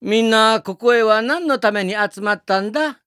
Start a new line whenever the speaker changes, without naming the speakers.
みんなここへは何のために集まったんだ？